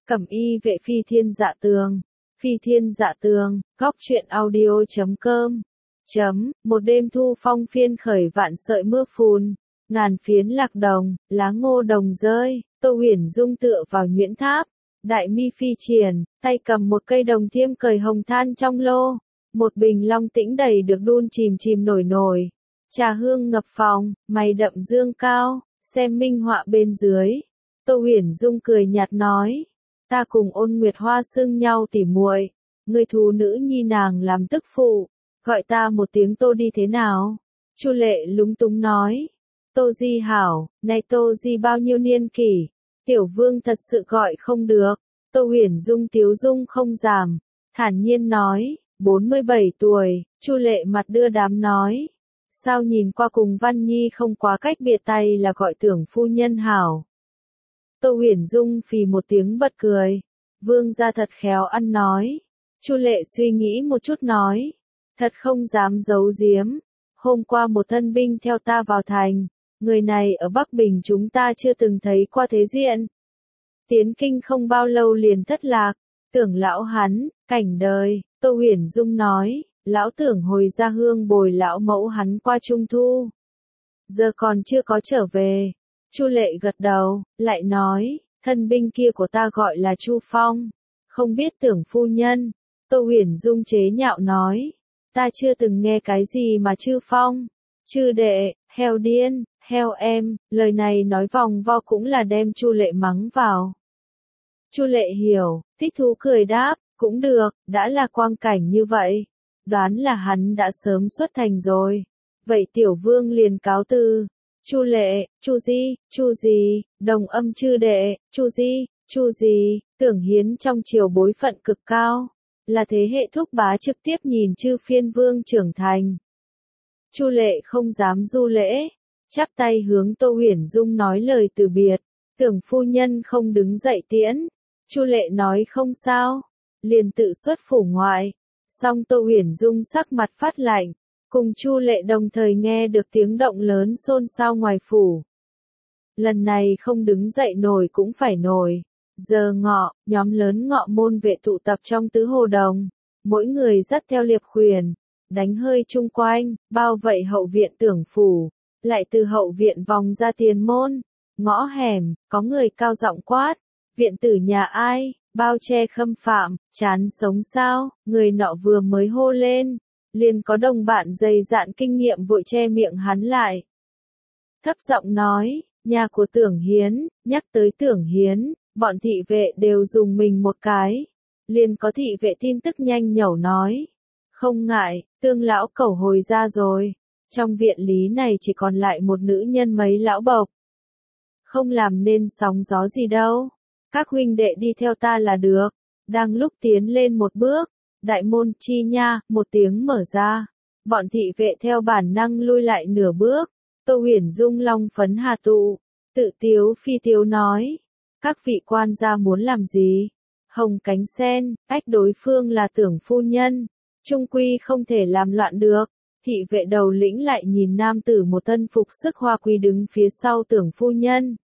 Cẩm y vệ phi thiên dạ tường. Phi thiên dạ tường, góc truyện audio.com. Một đêm thu phong phiên khởi vạn sợi mưa phùn, ngàn phiến lạc đồng, lá ngô đồng rơi, Tô Huyền Dung tựa vào nhuyễn tháp, đại mi phi triển, tay cầm một cây đồng thiêm cởi hồng than trong lô, một bình long tĩnh đầy được đun chìm chìm nổi nổi, trà hương ngập phòng, mày đậm dương cao, xem minh họa bên dưới. Tô Huyền Dung cười nhạt nói, ta cùng Ôn Nguyệt Hoa xưng nhau tỉ muội, người thú nữ nhi nàng làm tức phụ, gọi ta một tiếng Tô đi thế nào? Chu Lệ lúng túng nói, Tô Di hảo, này Tô Di bao nhiêu niên kỷ, tiểu vương thật sự gọi không được. Tô Huyền Dung tiếu dung không giảm, thản nhiên nói, 47 tuổi. Chu Lệ mặt đưa đám nói, sao nhìn qua cùng Văn Nhi không quá cách biệt, tay là gọi tưởng phu nhân hảo. Tô Huyền Dung phì một tiếng bật cười, vương gia thật khéo ăn nói. Chu Lệ suy nghĩ một chút nói, thật không dám giấu giếm, hôm qua một thân binh theo ta vào thành, người này ở Bắc Bình chúng ta chưa từng thấy qua thế diện. Tiến kinh không bao lâu liền thất lạc, tưởng lão hắn, cảnh đời. Tô Huyền Dung nói, lão tưởng hồi ra hương bồi lão mẫu hắn qua trung thu, giờ còn chưa có trở về. Chu Lệ gật đầu, lại nói, thân binh kia của ta gọi là Chu Phong, không biết tưởng phu nhân. Tô Huyền Dung chế nhạo nói, ta chưa từng nghe cái gì mà Chư Phong, chư đệ, heo điên, heo em, lời này nói vòng vo cũng là đem Chu Lệ mắng vào. Chu Lệ hiểu, thích thú cười đáp, cũng được, đã là quang cảnh như vậy, đoán là hắn đã sớm xuất thành rồi. Vậy tiểu vương liền cáo từ. Chu Lệ, Chu Di, đồng âm chư đệ, Chu Di, Tưởng Hiến trong triều bối phận cực cao, là thế hệ thúc bá trực tiếp nhìn chư phiên vương trưởng thành. Chu Lệ không dám du lễ, chắp tay hướng Tô Huyền Dung nói lời từ biệt, tưởng phu nhân không đứng dậy tiễn. Chu Lệ nói không sao, liền tự xuất phủ ngoại. Song Tô Huyền Dung sắc mặt phát lạnh, cùng Chu Lệ đồng thời nghe được tiếng động lớn xôn xao ngoài phủ. Lần này không đứng dậy nổi cũng phải nổi. Giờ ngọ, nhóm lớn ngọ môn vệ tụ tập trong tứ hồ đồng, mỗi người dắt theo liệp khuyển, đánh hơi chung quanh, bao vây hậu viện tưởng phủ, lại từ hậu viện vòng ra tiền môn, ngõ hẻm, có người cao giọng quát, viện tử nhà ai, bao che khâm phạm, chán sống sao, người nọ vừa mới hô lên, liền có đồng bạn dày dạn kinh nghiệm vội che miệng hắn lại. Thấp giọng nói, nhà của Tưởng Hiến. Nhắc tới Tưởng Hiến, bọn thị vệ đều dùng mình một cái. Liền có thị vệ tin tức nhanh nhẩu nói, không ngại, Tương lão cẩu hồi ra rồi. Trong viện lý này chỉ còn lại một nữ nhân mấy lão bộc, không làm nên sóng gió gì đâu. Các huynh đệ đi theo ta là được. Đang lúc tiến lên một bước, đại môn chi nha, một tiếng mở ra. Bọn thị vệ theo bản năng lui lại nửa bước. Tô Huyền Dung long phấn hà tụ, tự tiếu phi tiếu nói, các vị quan gia muốn làm gì? Hồng cánh sen, ách đối phương là tưởng phu nhân, trung quy không thể làm loạn được. Thị vệ đầu lĩnh lại nhìn nam tử một thân phục sức hoa quý đứng phía sau tưởng phu nhân,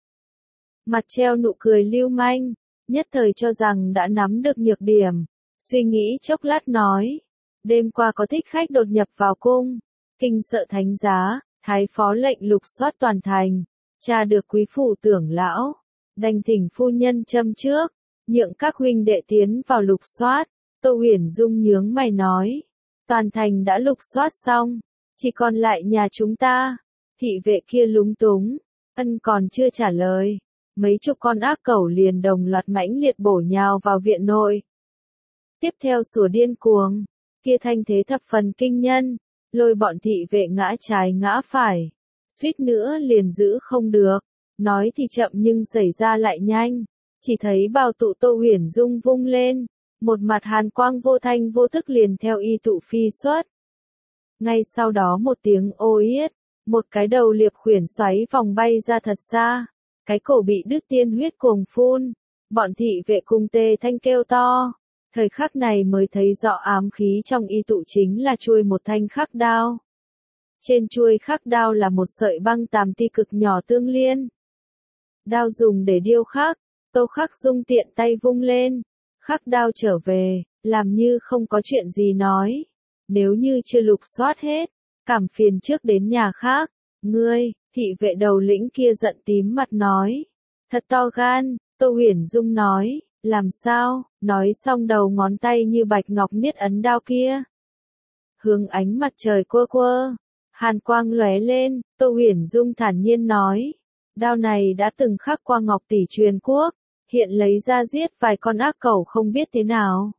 mặt treo nụ cười lưu manh, nhất thời cho rằng đã nắm được nhược điểm, suy nghĩ chốc lát nói, đêm qua có thích khách đột nhập vào cung, kinh sợ thánh giá, thái phó lệnh lục soát toàn thành, tra được quý phủ tưởng lão, đành thỉnh phu nhân châm trước, nhượng các huynh đệ tiến vào lục soát. Tô Huyền Dung nhướng mày nói, toàn thành đã lục soát xong, chỉ còn lại nhà chúng ta. Thị vệ kia lúng túng, ân còn chưa trả lời, mấy chục con ác cẩu liền đồng loạt mãnh liệt bổ nhào vào viện nội. Tiếp theo sủa điên cuồng, kia thanh thế thập phần kinh nhân, lôi bọn thị vệ ngã trái ngã phải, suýt nữa liền giữ không được. Nói thì chậm nhưng xảy ra lại nhanh, chỉ thấy bào tụ Tô Huyền Dung vung lên, một mặt hàn quang vô thanh vô thức liền theo y tụ phi xuất. Ngay sau đó một tiếng ô yết, một cái đầu liệp khuyển xoáy vòng bay ra thật xa, cái cổ bị đứt tiên huyết cuồng phun, bọn thị vệ cùng tê thanh kêu to. Thời khắc này mới thấy rõ ám khí trong y tụ chính là chuôi một thanh khắc đao. Trên chuôi khắc đao là một sợi băng tàm ti cực nhỏ tương liên. Đao dùng để điêu khắc, Tô Khắc Dung tiện tay vung lên, khắc đao trở về, làm như không có chuyện gì nói. Nếu như chưa lục soát hết, cảm phiền trước đến nhà khác. Ngươi, thị vệ đầu lĩnh kia giận tím mặt nói. Thật to gan, Tô Huyền Dung nói, làm sao, nói xong đầu ngón tay như bạch ngọc niết ấn đao kia. Hướng ánh mặt trời quơ quơ, hàn quang lóe lên, Tô Huyền Dung thản nhiên nói. Đao này đã từng khắc qua ngọc tỷ truyền quốc, hiện lấy ra giết vài con ác cẩu không biết thế nào.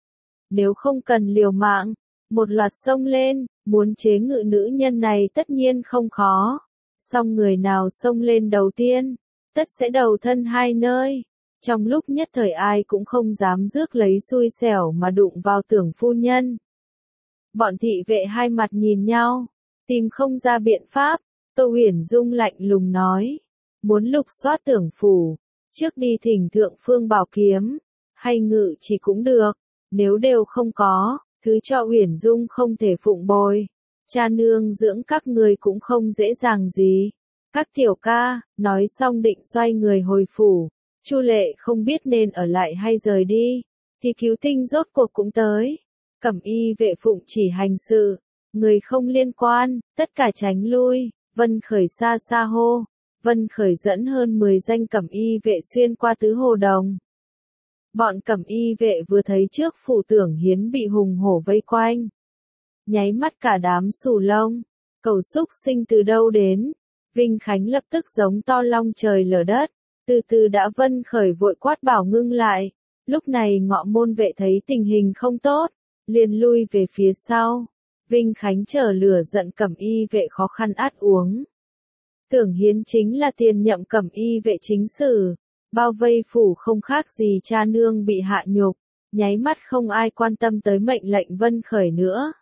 Nếu không cần liều mạng, một loạt xông lên, muốn chế ngự nữ nhân này tất nhiên không khó. Song người nào xông lên đầu tiên, tất sẽ đầu thân hai nơi. Trong lúc nhất thời ai cũng không dám rước lấy xui xẻo mà đụng vào Tưởng phu nhân. Bọn thị vệ hai mặt nhìn nhau, tìm không ra biện pháp. Tô Huyền Dung lạnh lùng nói, muốn lục soát Tưởng phủ, trước đi thỉnh thượng phương bảo kiếm, hay ngự chỉ cũng được, nếu đều không có, thứ cho Huyền Dung không thể phụng bồi. Cha nương dưỡng các người cũng không dễ dàng gì. Các tiểu ca, nói xong định xoay người hồi phủ. Chu Lệ không biết nên ở lại hay rời đi, thì Cứu Tinh rốt cuộc cũng tới. Cẩm y vệ phụng chỉ hành sự, người không liên quan, tất cả tránh lui. Vân Khởi xa xa hô. Vân Khởi dẫn hơn 10 danh cẩm y vệ xuyên qua tứ hồ đồng. Bọn cẩm y vệ vừa thấy trước phủ Tưởng Hiến bị hùng hổ vây quanh. Nháy mắt cả đám xù lông, cầu xúc sinh từ đâu đến. Vinh Khánh lập tức giống to long trời lở đất, từ từ đã Vân Khởi vội quát bảo ngưng lại. Lúc này Ngọ môn vệ thấy tình hình không tốt, liền lui về phía sau. Vinh Khánh chờ lửa giận cẩm y vệ khó khăn át uống. Tưởng Hiến chính là tiền nhậm cẩm y vệ chính sử, bao vây phủ không khác gì cha nương bị hạ nhục, nháy mắt không ai quan tâm tới mệnh lệnh Vân Khởi nữa.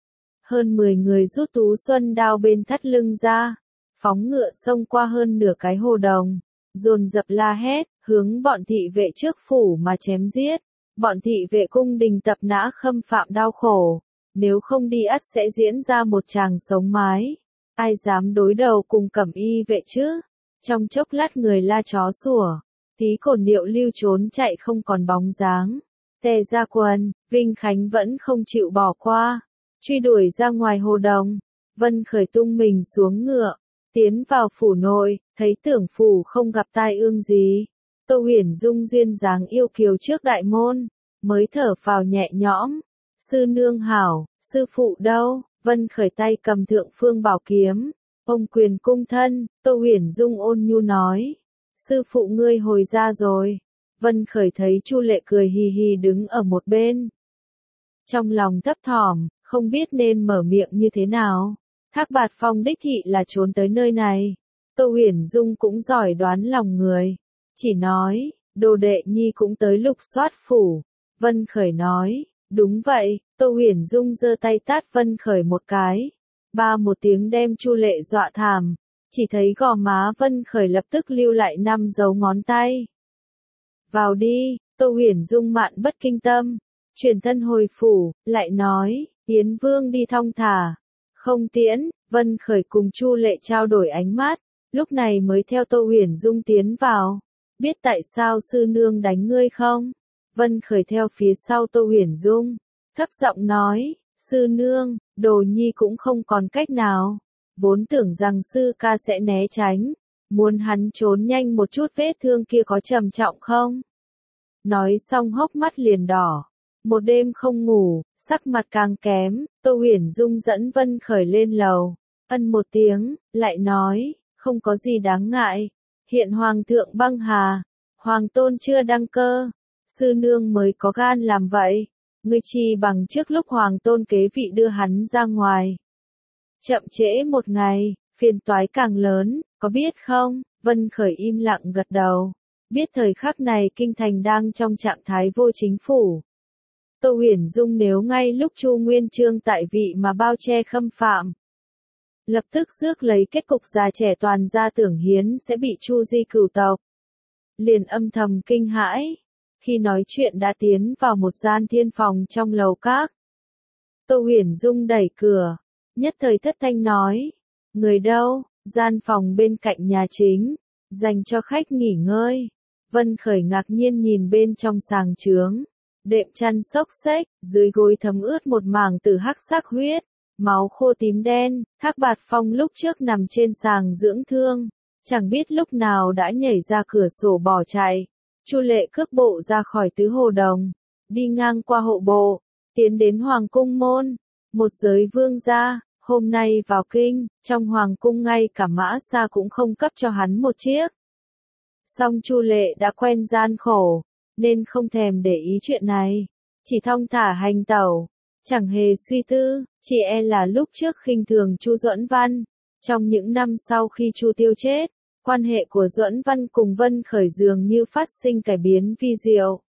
Hơn 10 người rút tú xuân đao bên thắt lưng ra, phóng ngựa xông qua hơn nửa cái hồ đồng, dồn dập la hét, hướng bọn thị vệ trước phủ mà chém giết. Bọn thị vệ cung đình tập nã khâm phạm đau khổ, nếu không đi ắt sẽ diễn ra một tràng sống mái. Ai dám đối đầu cùng cẩm y vệ chứ? Trong chốc lát người la chó sủa, tí cổn điệu lưu trốn chạy không còn bóng dáng. Tề Gia Quân, Vinh Khánh vẫn không chịu bỏ qua, truy đuổi ra ngoài hồ đồng. Vân Khởi tung mình xuống ngựa, tiến vào phủ nội, thấy Tưởng phủ không gặp tai ương gì. Tô Huyền Dung duyên dáng yêu kiều trước đại môn, mới thở phào nhẹ nhõm. Sư nương hảo, sư phụ đâu? Vân Khởi tay cầm thượng phương bảo kiếm, ông quyền cung thân. Tô Huyền Dung ôn nhu nói, sư phụ ngươi hồi ra rồi. Vân Khởi thấy Chu Lệ cười hì hì đứng ở một bên, trong lòng thấp thỏm, không biết nên mở miệng như thế nào. Thác Bạt Phong đích thị là trốn tới nơi này. Tô Huyền Dung cũng giỏi đoán lòng người, chỉ nói, đồ đệ nhi cũng tới lục soát phủ. Vân Khởi nói, đúng vậy. Tô Huyền Dung giơ tay tát Vân Khởi một cái, ba một tiếng đem Chu Lệ dọa thảm, chỉ thấy gò má Vân Khởi lập tức lưu lại 5 dấu ngón tay. Vào đi. Tô Huyền Dung mạn bất kinh tâm, chuyển thân hồi phủ, lại nói, Yến Vương đi thong thả, không tiễn. Vân Khởi cùng Chu Lệ trao đổi ánh mắt, lúc này mới theo Tô Huyền Dung tiến vào. Biết tại sao sư nương đánh ngươi không? Vân Khởi theo phía sau Tô Huyền Dung, thấp giọng nói, sư nương, đồ nhi cũng không còn cách nào. Vốn tưởng rằng sư ca sẽ né tránh, muốn hắn trốn nhanh một chút vết thương kia có trầm trọng không? Nói xong hốc mắt liền đỏ. Một đêm không ngủ, sắc mặt càng kém, Tô Huyền Dung dẫn Vân Khởi lên lầu, ân một tiếng, lại nói, không có gì đáng ngại. Hiện Hoàng thượng băng hà, Hoàng tôn chưa đăng cơ, sư nương mới có gan làm vậy. Ngươi chi bằng trước lúc Hoàng tôn kế vị đưa hắn ra ngoài. Chậm trễ một ngày, phiền toái càng lớn, có biết không? Vân Khởi im lặng gật đầu. Biết thời khắc này kinh thành đang trong trạng thái vô chính phủ. Tô Huyền Dung nếu ngay lúc Chu Nguyên Chương tại vị mà bao che khâm phạm, lập tức rước lấy kết cục già trẻ toàn gia Tưởng Hiến sẽ bị Chu di cửu tộc. Liền âm thầm kinh hãi. Khi nói chuyện đã tiến vào một gian thiên phòng trong lầu các. Tô Huyền Dung đẩy cửa, nhất thời thất thanh nói, người đâu? Gian phòng bên cạnh nhà chính, dành cho khách nghỉ ngơi. Vân Khởi ngạc nhiên nhìn bên trong sàng trướng. Đệm chăn xốc xếch, dưới gối thấm ướt một mảng từ hắc sắc huyết, máu khô tím đen. Thác Bạt Phong lúc trước nằm trên sàng dưỡng thương, chẳng biết lúc nào đã nhảy ra cửa sổ bỏ chạy. Chu Lệ cước bộ ra khỏi Tứ Hồ Đồng, đi ngang qua hộ bộ, tiến đến Hoàng cung môn. Một giới vương gia, hôm nay vào kinh, trong Hoàng cung ngay cả mã xa cũng không cấp cho hắn một chiếc. Song Chu Lệ đã quen gian khổ, nên không thèm để ý chuyện này, chỉ thong thả hành tẩu, chẳng hề suy tư, chỉ e là lúc trước khinh thường Chu Duẫn Văn. Trong những năm sau khi Chu Tiêu chết, quan hệ của Duẫn Văn cùng Vân Khởi dường như phát sinh cải biến vi diệu.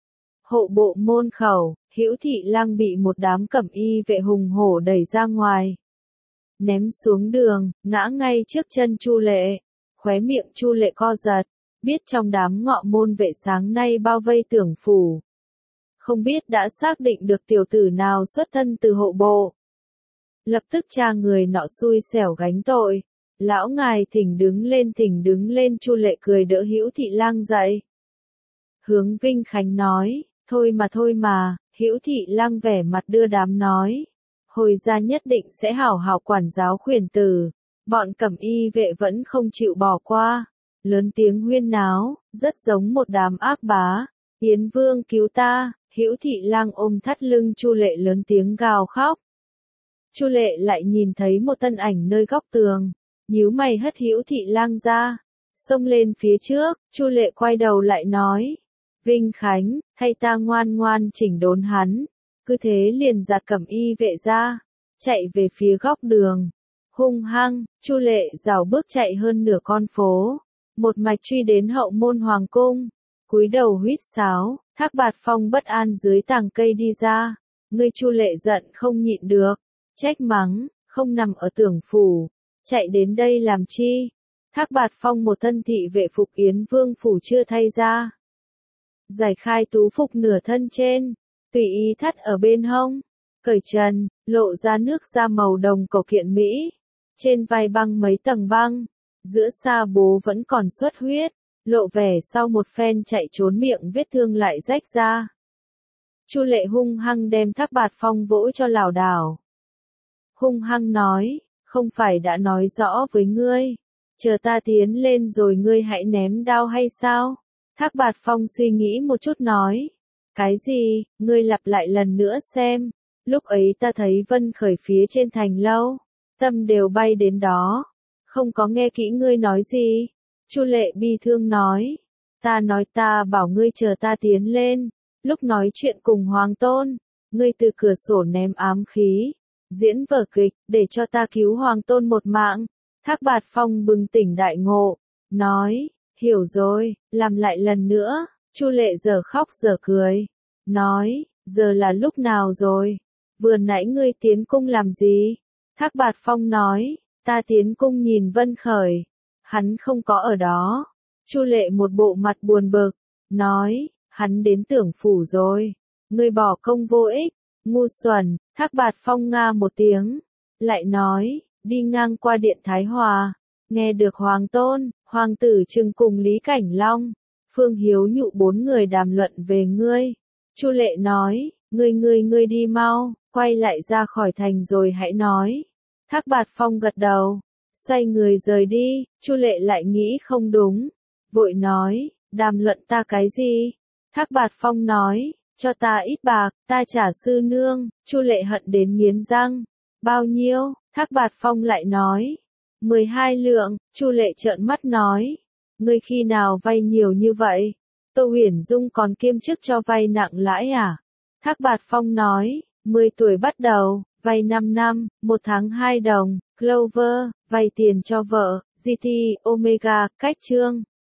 Hộ bộ môn khẩu, Hữu Thị Lang bị một đám cẩm y vệ hùng hổ đẩy ra ngoài, ném xuống đường, ngã ngay trước chân Chu Lệ. Khóe miệng Chu Lệ co giật, biết trong đám ngọ môn vệ sáng nay bao vây Tưởng phủ, không biết đã xác định được tiểu tử nào xuất thân từ hộ bộ. Lập tức tra người nọ xui xẻo gánh tội. Lão ngài thỉnh đứng lên. Chu Lệ cười đỡ Hữu Thị Lang dậy. Hướng Vinh Khánh nói, thôi mà, Hữu Thị Lang vẻ mặt đưa đám nói, hồi ra nhất định sẽ hảo hảo quản giáo khuyển tử. Bọn cẩm y vệ vẫn không chịu bỏ qua, lớn tiếng huyên náo, rất giống một đám ác bá. Yến Vương cứu ta. Hữu Thị Lang ôm thắt lưng Chu Lệ lớn tiếng gào khóc. Chu Lệ lại nhìn thấy một thân ảnh nơi góc tường, nhíu mày hất Hữu Thị Lang ra, xông lên phía trước. Chu Lệ quay đầu lại nói, Vinh Khánh, thay ta ngoan ngoan chỉnh đốn hắn. Cứ thế liền giạt cẩm y vệ ra, chạy về phía góc đường. Hung hăng, Chu Lệ rảo bước chạy hơn nửa con phố, một mạch truy đến hậu môn hoàng cung, cúi đầu huýt sáo. Thác Bạt Phong bất an dưới tàng cây đi ra. Ngươi Chu Lệ giận không nhịn được, trách mắng, không nằm ở Tưởng phủ, chạy đến đây làm chi? Thác Bạt Phong một thân thị vệ phục Yến Vương phủ chưa thay ra, giải khai tú phục nửa thân trên, tùy ý thắt ở bên hông, cởi trần, lộ ra nước da màu đồng cổ kiện mỹ, trên vai băng mấy tầng băng, giữa sa bố vẫn còn xuất huyết, lộ vẻ sau một phen chạy trốn miệng vết thương lại rách ra. Chu Lệ hung hăng đem Thác Bạt Phong vỗ cho lảo đảo. Hung hăng nói, không phải đã nói rõ với ngươi, chờ ta tiến lên rồi ngươi hãy ném đao hay sao? Thác Bạt Phong suy nghĩ một chút nói, cái gì, ngươi lặp lại lần nữa xem. Lúc ấy ta thấy Vân Khởi phía trên thành lâu, tâm đều bay đến đó, không có nghe kỹ ngươi nói gì. Chu Lệ bi thương nói, ta bảo ngươi chờ ta tiến lên, lúc nói chuyện cùng Hoàng Tôn, ngươi từ cửa sổ ném ám khí, diễn vở kịch, để cho ta cứu Hoàng Tôn một mạng. Thác Bạt Phong bừng tỉnh đại ngộ, nói, hiểu rồi, làm lại lần nữa. Chu Lệ giờ khóc giờ cười, nói, giờ là lúc nào rồi? Vừa nãy ngươi tiến cung làm gì? Thác Bạt Phong nói, ta tiến cung nhìn Vân Khởi, hắn không có ở đó. Chu Lệ một bộ mặt buồn bực, nói, hắn đến Tưởng phủ rồi, ngươi bỏ công vô ích, ngu xuẩn. Thác Bạt Phong nga một tiếng, lại nói, đi ngang qua điện Thái Hòa, nghe được Hoàng Tôn, Hoàng tử Trừng cùng Lý Cảnh Long, Phương Hiếu Nhụ 4 người đàm luận về ngươi. Chu Lệ nói, ngươi đi mau, quay lại ra khỏi thành rồi hãy nói. Thác Bạt Phong gật đầu, xoay người rời đi. Chu Lệ lại nghĩ không đúng, vội nói, đàm luận ta cái gì? Thác Bạt Phong nói, cho ta ít bạc, ta trả sư nương. Chu Lệ hận đến nghiến răng, bao nhiêu? Thác Bạt Phong lại nói, 12 lượng. Chu Lệ trợn mắt nói, ngươi khi nào vay nhiều như vậy? Tô Huyền Dung còn kiêm chức cho vay nặng lãi à? Thác Bạt Phong nói, 10 tuổi bắt đầu, vay 5 năm, 1 tháng 2 đồng. Clover, vay tiền cho vợ, GT, Omega, cách chương.